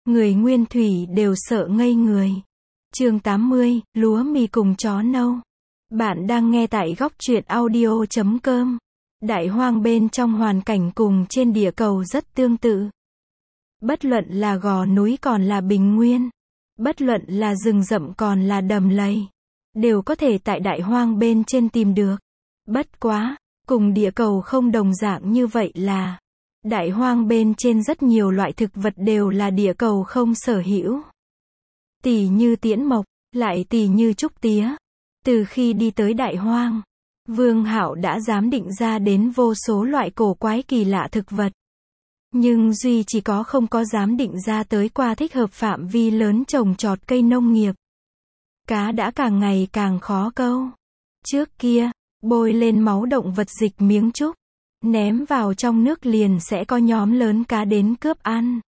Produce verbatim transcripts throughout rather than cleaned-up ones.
người nguyên thủy đều sợ ngây người. Chương tám mươi, lúa mì cùng chó nâu. Bạn đang nghe tại góc truyện audio chấm com. Đại hoang bên trong hoàn cảnh cùng trên địa cầu rất tương tự. Bất luận là gò núi còn là bình nguyên, bất luận là rừng rậm còn là đầm lầy, đều có thể tại đại hoang bên trên tìm được. Bất quá, cùng địa cầu không đồng dạng như vậy là, đại hoang bên trên rất nhiều loại thực vật đều là địa cầu không sở hữu. Tỉ như tiễn mộc, lại tỉ như trúc tía. Từ khi đi tới đại hoang, Vương Hạo đã dám định ra đến vô số loại cổ quái kỳ lạ thực vật. Nhưng duy chỉ có không có dám định ra tới qua thích hợp phạm vi lớn trồng trọt cây nông nghiệp. Cá đã càng ngày càng khó câu. Trước kia, bôi lên máu động vật dịch miếng trúc, ném vào trong nước liền sẽ có nhóm lớn cá đến cướp ăn.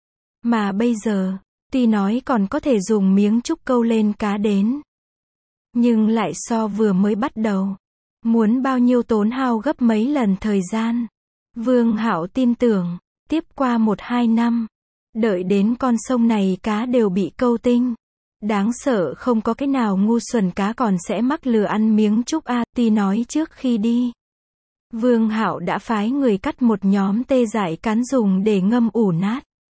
Mà bây giờ, tuy nói còn có thể dùng miếng trúc câu lên cá đến, nhưng lại so vừa mới bắt đầu, muốn bao nhiêu tốn hao gấp mấy lần thời gian. Vương Hạo tin tưởng, tiếp qua một hai năm, đợi đến con sông này cá đều bị câu tinh. Đáng sợ không có cái nào ngu xuẩn cá còn sẽ mắc lừa ăn miếng trúc a. Tuy nói trước khi đi, Vương Hạo đã phái người cắt một nhóm tê dại cán dùng để ngâm ủ nát.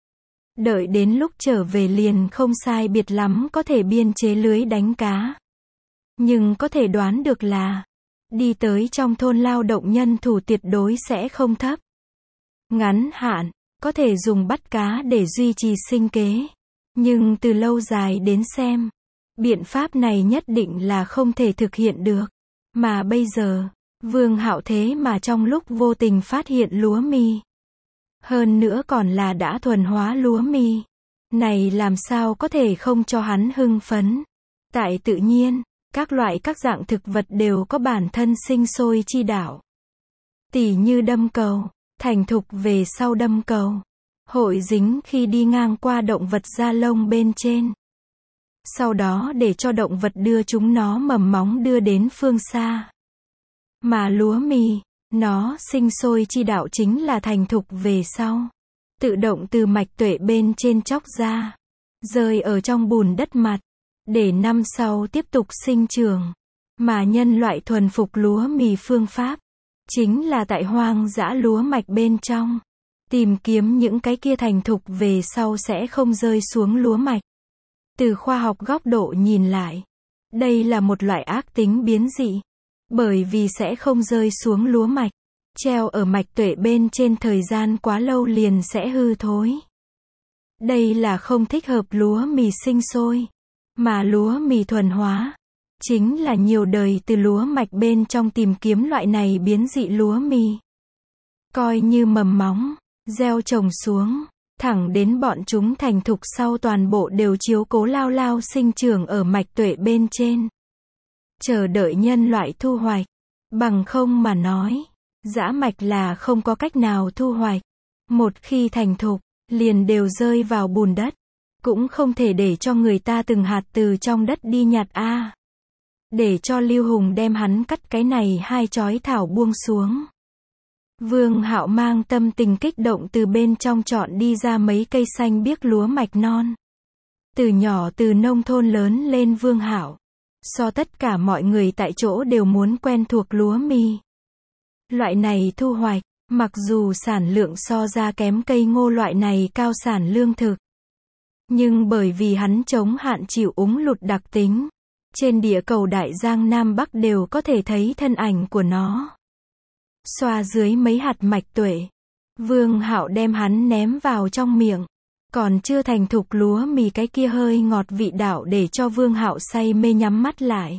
Đợi đến lúc trở về liền không sai biệt lắm có thể biên chế lưới đánh cá. Nhưng có thể đoán được là, đi tới trong thôn lao động nhân thủ tuyệt đối sẽ không thấp. Ngắn hạn, có thể dùng bắt cá để duy trì sinh kế. Nhưng từ lâu dài đến xem, biện pháp này nhất định là không thể thực hiện được. Mà bây giờ, Vương Hạo thế mà trong lúc vô tình phát hiện lúa mì. Hơn nữa còn là đã thuần hóa lúa mì. Này làm sao có thể không cho hắn hưng phấn. Tại tự nhiên, các loại các dạng thực vật đều có bản thân sinh sôi chi đạo. Tỉ như đâm cầu, thành thục về sau đâm cầu, hội dính khi đi ngang qua động vật da lông bên trên. Sau đó để cho động vật đưa chúng nó mầm móng đưa đến phương xa. Mà lúa mì, nó sinh sôi chi đạo chính là thành thục về sau, tự động từ mạch tuệ bên trên chóc ra, rơi ở trong bùn đất mặt, để năm sau tiếp tục sinh trưởng. Mà nhân loại thuần phục lúa mì phương pháp, chính là tại hoang dã lúa mạch bên trong, tìm kiếm những cái kia thành thục về sau sẽ không rơi xuống lúa mạch. Từ khoa học góc độ nhìn lại, đây là một loại ác tính biến dị, bởi vì sẽ không rơi xuống lúa mạch, treo ở mạch tuệ bên trên thời gian quá lâu liền sẽ hư thối. Đây là không thích hợp lúa mì sinh sôi, mà lúa mì thuần hóa, chính là nhiều đời từ lúa mạch bên trong tìm kiếm loại này biến dị lúa mì. Coi như mầm móng, gieo trồng xuống, thẳng đến bọn chúng thành thục sau toàn bộ đều chiếu cố lao lao sinh trưởng ở mạch tuệ bên trên. Chờ đợi nhân loại thu hoạch. Bằng không mà nói, dã mạch là không có cách nào thu hoạch. Một khi thành thục, liền đều rơi vào bùn đất. Cũng không thể để cho người ta từng hạt từ trong đất đi nhặt a. Để cho Lưu Hùng đem hắn cắt cái này hai chói thảo buông xuống. Vương Hạo mang tâm tình kích động từ bên trong chọn đi ra mấy cây xanh biếc lúa mạch non. Từ nhỏ từ nông thôn lớn lên Vương Hạo, so tất cả mọi người tại chỗ đều muốn quen thuộc lúa mì. Loại này thu hoạch, mặc dù sản lượng so ra kém cây ngô loại này cao sản lương thực, nhưng bởi vì hắn chống hạn chịu úng lụt đặc tính, trên địa cầu đại giang Nam Bắc đều có thể thấy thân ảnh của nó. Xoa dưới mấy hạt mạch tuệ, Vương Hạo đem hắn ném vào trong miệng. Còn chưa thành thục lúa mì cái kia hơi ngọt vị đạo để cho Vương Hạo say mê nhắm mắt lại.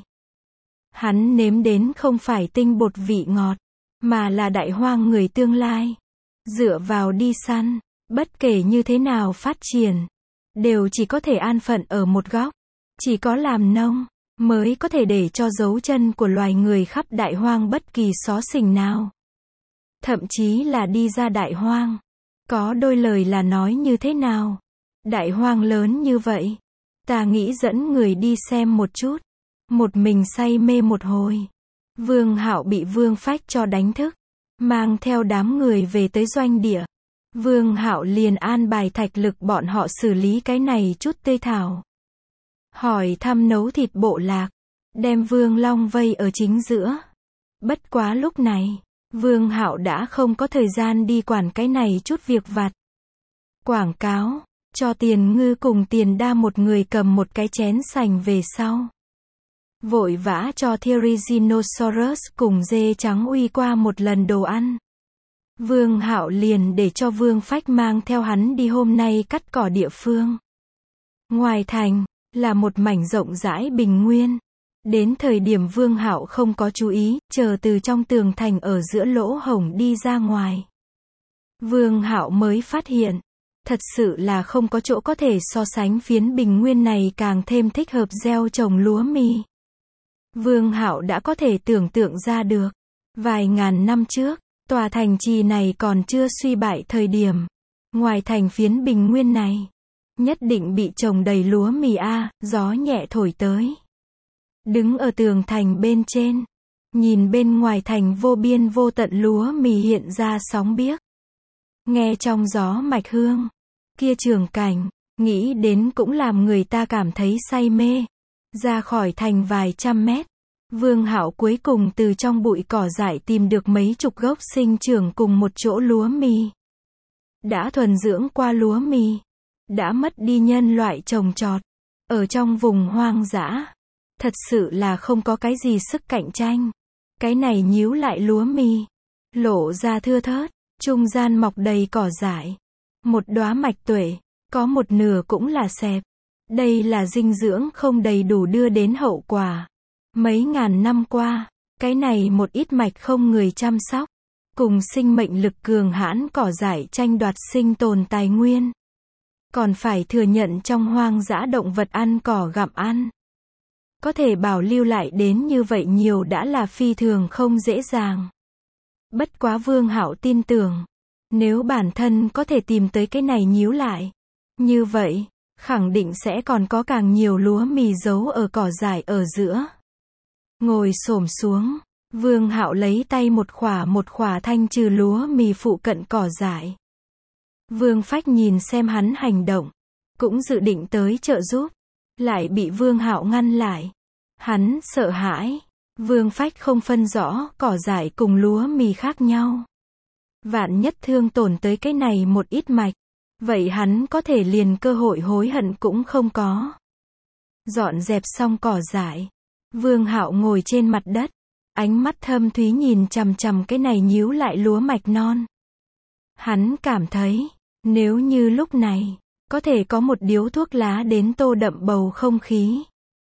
Hắn nếm đến không phải tinh bột vị ngọt, mà là đại hoang người tương lai. Dựa vào đi săn, bất kể như thế nào phát triển, đều chỉ có thể an phận ở một góc. Chỉ có làm nông, mới có thể để cho dấu chân của loài người khắp đại hoang bất kỳ xó xỉnh nào. Thậm chí là đi ra đại hoang. Có đôi lời là nói như thế nào? Đại hoang lớn như vậy, ta nghĩ dẫn người đi xem một chút. Một mình say mê một hồi. Vương Hạo bị Vương Phách cho đánh thức, mang theo đám người về tới doanh địa. Vương Hạo liền an bài Thạch Lực bọn họ xử lý cái này chút tươi thảo. Hỏi thăm nấu thịt bộ lạc, đem Vương Long vây ở chính giữa. Bất quá lúc này, Vương Hạo đã không có thời gian đi quản cái này chút việc vặt. Quảng cáo, cho Tiền Ngư cùng Tiền Đa một người cầm một cái chén sành về sau. Vội vã cho Therizinosaurus cùng dê trắng uy qua một lần đồ ăn. Vương Hạo liền để cho Vương Phách mang theo hắn đi hôm nay cắt cỏ địa phương. Ngoài thành, là một mảnh rộng rãi bình nguyên. Đến thời điểm Vương Hạo không có chú ý, chờ từ trong tường thành ở giữa lỗ hổng đi ra ngoài. Vương Hạo mới phát hiện, thật sự là không có chỗ có thể so sánh phiến bình nguyên này càng thêm thích hợp gieo trồng lúa mì. Vương Hạo đã có thể tưởng tượng ra được, vài ngàn năm trước, tòa thành trì này còn chưa suy bại thời điểm, ngoài thành phiến bình nguyên này, nhất định bị trồng đầy lúa mì a, gió nhẹ thổi tới. Đứng ở tường thành bên trên, nhìn bên ngoài thành vô biên vô tận lúa mì hiện ra sóng biếc. Nghe trong gió mạch hương, kia trường cảnh, nghĩ đến cũng làm người ta cảm thấy say mê. Ra khỏi thành vài trăm mét, Vương Hạo cuối cùng từ trong bụi cỏ dại tìm được mấy chục gốc sinh trưởng cùng một chỗ lúa mì. Đã thuần dưỡng qua lúa mì, đã mất đi nhân loại trồng trọt, ở trong vùng hoang dã. Thật sự là không có cái gì sức cạnh tranh. Cái này nhíu lại lúa mì, lộ ra thưa thớt, trung gian mọc đầy cỏ dại. Một đóa mạch tuệ, có một nửa cũng là xẹp. Đây là dinh dưỡng không đầy đủ đưa đến hậu quả. Mấy ngàn năm qua, cái này một ít mạch không người chăm sóc, cùng sinh mệnh lực cường hãn cỏ dại tranh đoạt sinh tồn tài nguyên. Còn phải thừa nhận trong hoang dã động vật ăn cỏ gặm ăn. Có thể bảo lưu lại đến như vậy nhiều đã là phi thường không dễ dàng. Bất quá Vương Hạo tin tưởng, nếu bản thân có thể tìm tới cái này nhíu lại, như vậy, khẳng định sẽ còn có càng nhiều lúa mì giấu ở cỏ dại ở giữa. Ngồi xổm xuống, Vương Hạo lấy tay một khỏa một khỏa thanh trừ lúa mì phụ cận cỏ dại. Vương Phách nhìn xem hắn hành động, cũng dự định tới trợ giúp, lại bị Vương Hạo ngăn lại. Hắn sợ hãi, Vương Phách không phân rõ cỏ dại cùng lúa mì khác nhau. Vạn nhất thương tổn tới cái này một ít mạch, vậy hắn có thể liền cơ hội hối hận cũng không có. Dọn dẹp xong cỏ dại, Vương Hạo ngồi trên mặt đất, ánh mắt thâm thúy nhìn chằm chằm cái này nhíu lại lúa mạch non. Hắn cảm thấy, nếu như lúc này, có thể có một điếu thuốc lá đến tô đậm bầu không khí.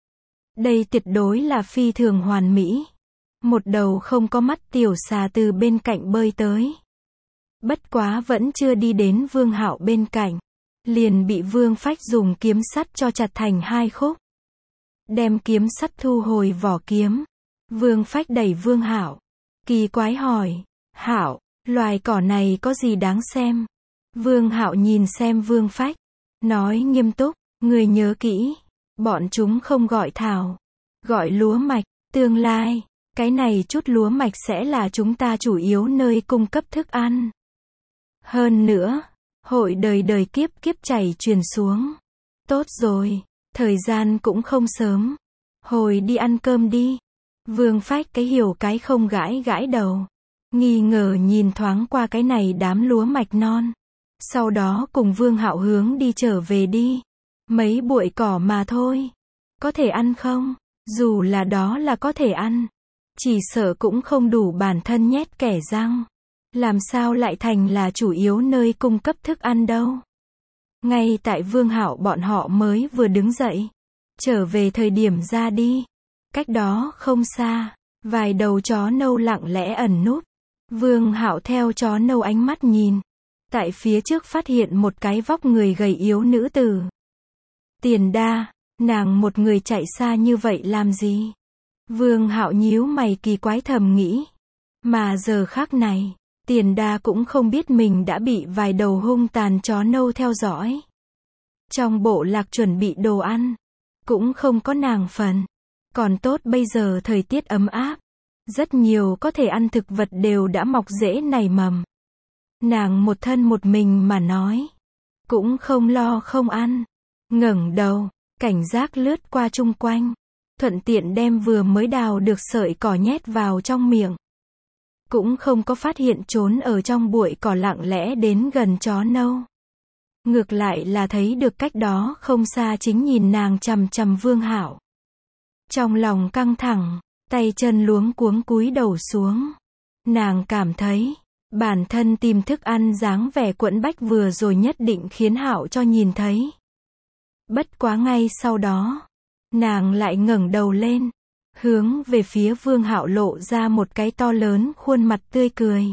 Đây tuyệt đối là phi thường hoàn mỹ. Một đầu không có mắt tiểu xà từ bên cạnh bơi tới. Bất quá vẫn chưa đi đến Vương Hạo bên cạnh, liền bị Vương Phách dùng kiếm sắt cho chặt thành hai khúc. Đem kiếm sắt thu hồi vỏ kiếm. Vương Phách đẩy Vương Hạo, kỳ quái hỏi, Hạo, loài cỏ này có gì đáng xem? Vương Hạo nhìn xem Vương Phách, nói nghiêm túc, người nhớ kỹ, bọn chúng không gọi thảo, gọi lúa mạch, tương lai, cái này chút lúa mạch sẽ là chúng ta chủ yếu nơi cung cấp thức ăn. Hơn nữa, hội đời đời kiếp kiếp chảy truyền xuống. Tốt rồi, thời gian cũng không sớm, hồi đi ăn cơm đi. Vương Phách cái hiểu cái không gãi gãi đầu, nghi ngờ nhìn thoáng qua cái này đám lúa mạch non. Sau đó cùng Vương Hạo hướng đi trở về đi. Mấy bụi cỏ mà thôi. Có thể ăn không? Dù là đó là có thể ăn, chỉ sợ cũng không đủ bản thân nhét kẻ răng. Làm sao lại thành là chủ yếu nơi cung cấp thức ăn đâu. Ngay tại Vương Hạo bọn họ mới vừa đứng dậy, trở về thời điểm ra đi. Cách đó không xa, vài đầu chó nâu lặng lẽ ẩn núp. Vương Hạo theo chó nâu ánh mắt nhìn. Tại phía trước phát hiện một cái vóc người gầy yếu nữ tử. Tiền Đa, nàng một người chạy xa như vậy làm gì? Vương Hạo nhíu mày kỳ quái thầm nghĩ. Mà giờ khắc này, Tiền Đa cũng không biết mình đã bị vài đầu hung tàn chó nâu theo dõi. Trong bộ lạc chuẩn bị đồ ăn, cũng không có nàng phần. Còn tốt bây giờ thời tiết ấm áp, rất nhiều có thể ăn thực vật đều đã mọc rễ nảy mầm. Nàng một thân một mình mà nói. Cũng không lo không ăn. Ngẩng đầu, cảnh giác lướt qua chung quanh. Thuận tiện đem vừa mới đào được sợi cỏ nhét vào trong miệng. Cũng không có phát hiện trốn ở trong bụi cỏ lặng lẽ đến gần chó nâu. Ngược lại là thấy được cách đó không xa chính nhìn nàng chằm chằm Vương Hạo. Trong lòng căng thẳng, tay chân luống cuống cúi đầu xuống. Nàng cảm thấy, bản thân tìm thức ăn dáng vẻ quẫn bách vừa rồi nhất định khiến Hạo cho nhìn thấy. Bất quá ngay sau đó, nàng lại ngẩng đầu lên, hướng về phía Vương Hạo lộ ra một cái to lớn khuôn mặt tươi cười.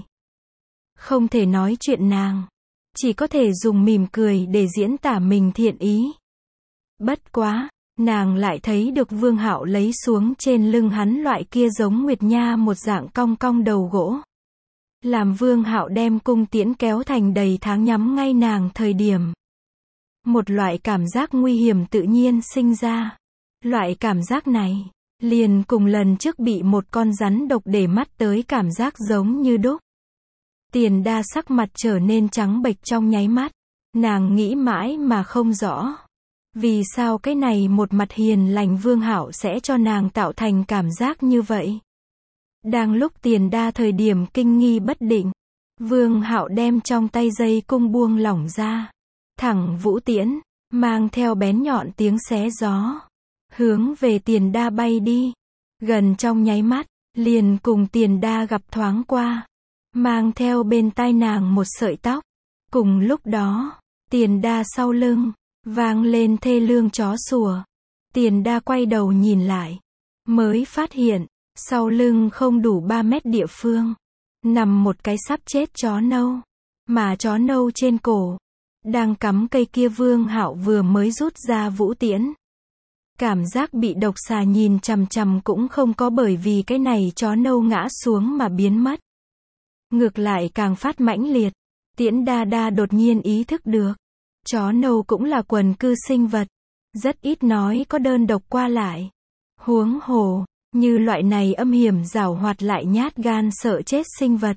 Không thể nói chuyện nàng, chỉ có thể dùng mỉm cười để diễn tả mình thiện ý. Bất quá, nàng lại thấy được Vương Hạo lấy xuống trên lưng hắn loại kia giống Nguyệt Nha một dạng cong cong đầu gỗ. Làm Vương Hạo đem cung tiễn kéo thành đầy tháng nhắm ngay nàng thời điểm. Một loại cảm giác nguy hiểm tự nhiên sinh ra. Loại cảm giác này, liền cùng lần trước bị một con rắn độc để mắt tới cảm giác giống như đúc. Tiền Đa sắc mặt trở nên trắng bệch trong nháy mắt. Nàng nghĩ mãi mà không rõ. Vì sao cái này một mặt hiền lành Vương Hạo sẽ cho nàng tạo thành cảm giác như vậy? Đang lúc Tiền Đa thời điểm kinh nghi bất định, Vương Hạo đem trong tay dây cung buông lỏng ra. Thẳng vũ tiễn, mang theo bén nhọn tiếng xé gió. Hướng về Tiền Đa bay đi. Gần trong nháy mắt, liền cùng Tiền Đa gặp thoáng qua. Mang theo bên tai nàng một sợi tóc. Cùng lúc đó, Tiền Đa sau lưng, vang lên thê lương chó sủa. Tiền Đa quay đầu nhìn lại. Mới phát hiện, sau lưng không đủ ba mét địa phương. Nằm một cái sắp chết chó nâu. Mà chó nâu trên cổ. Đang cắm cây kia Vương Hạo vừa mới rút ra vũ tiễn. Cảm giác bị độc xà nhìn chằm chằm cũng không có bởi vì cái này chó nâu ngã xuống mà biến mất. Ngược lại càng phát mãnh liệt. Tiễn Đa Đa đột nhiên ý thức được. Chó nâu cũng là quần cư sinh vật. Rất ít nói có đơn độc qua lại. Huống hồ, như loại này âm hiểm giảo hoạt lại nhát gan sợ chết sinh vật.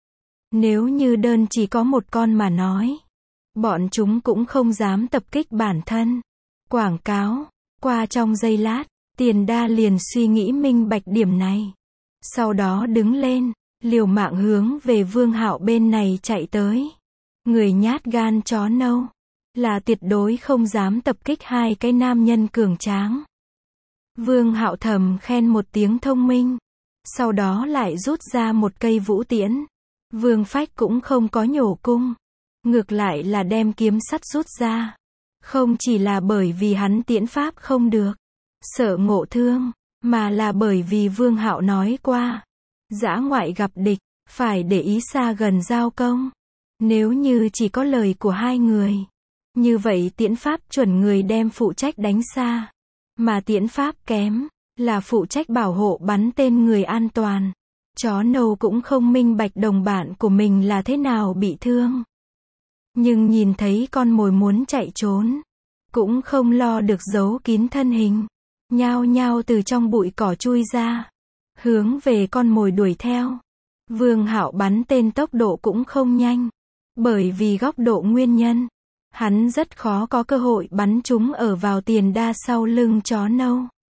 Nếu như đơn chỉ có một con mà nói. Bọn chúng cũng không dám tập kích bản thân. Quảng cáo. Qua trong giây lát, Tiền Đa liền suy nghĩ minh bạch điểm này. Sau đó đứng lên, liều mạng hướng về Vương Hạo bên này chạy tới. Người nhát gan chó nâu, là tuyệt đối không dám tập kích hai cái nam nhân cường tráng. Vương Hạo thầm khen một tiếng thông minh. Sau đó lại rút ra một cây vũ tiễn. Vương Phách cũng không có nhổ cung. Ngược lại là đem kiếm sắt rút ra. Không chỉ là bởi vì hắn tiễn pháp không được, sợ ngộ thương, mà là bởi vì Vương Hạo nói qua. Dã ngoại gặp địch, phải để ý xa gần giao công. Nếu như chỉ có lời của hai người, như vậy tiễn pháp chuẩn người đem phụ trách đánh xa. Mà tiễn pháp kém, là phụ trách bảo hộ bắn tên người an toàn. Chó nâu cũng không minh bạch đồng bạn của mình là thế nào bị thương. Nhưng nhìn thấy con mồi muốn chạy trốn, cũng không lo được giấu kín thân hình. Nhao nhao từ trong bụi cỏ chui ra, hướng về con mồi đuổi theo. Vương Hạo bắn tên tốc độ cũng không nhanh. Bởi vì góc độ nguyên nhân, hắn rất khó có cơ hội bắn chúng ở vào Tiền Đa sau lưng chó nâu.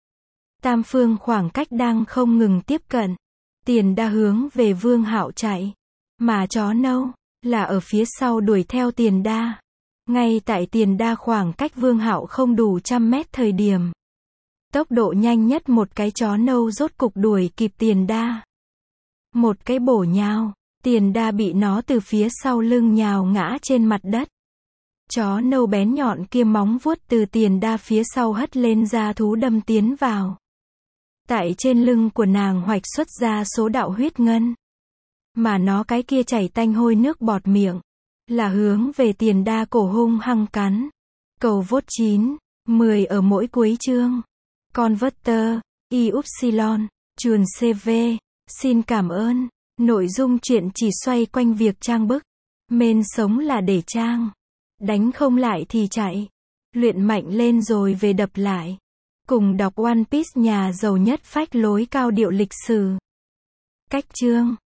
Tam phương khoảng cách đang không ngừng tiếp cận. Tiền Đa hướng về Vương Hạo chạy, mà chó nâu là ở phía sau đuổi theo Tiền Đa. Ngay tại Tiền Đa khoảng cách Vương Hạo không đủ trăm mét thời điểm, tốc độ nhanh nhất một cái chó nâu rốt cục đuổi kịp Tiền Đa. Một cái bổ nhào, Tiền Đa bị nó từ phía sau lưng nhào ngã trên mặt đất. Chó nâu bén nhọn kia móng vuốt từ Tiền Đa phía sau hất lên ra thú đâm tiến vào. Tại trên lưng của nàng hoạch xuất ra số đạo huyết ngân. Mà nó cái kia chảy tanh hôi nước bọt miệng, là hướng về Tiền Đa cổ hung hăng cắn. Cầu vốt chín, mười ở mỗi cuối chương. Converter, Y Upsilon, chuồn xê vê, xin cảm ơn. Nội dung truyện chỉ xoay quanh việc trang bức. Mên sống là để trang. Đánh không lại thì chạy. Luyện mạnh lên rồi về đập lại. Cùng đọc One Piece nhà giàu nhất phách lối cao điệu lịch sử. Cách chương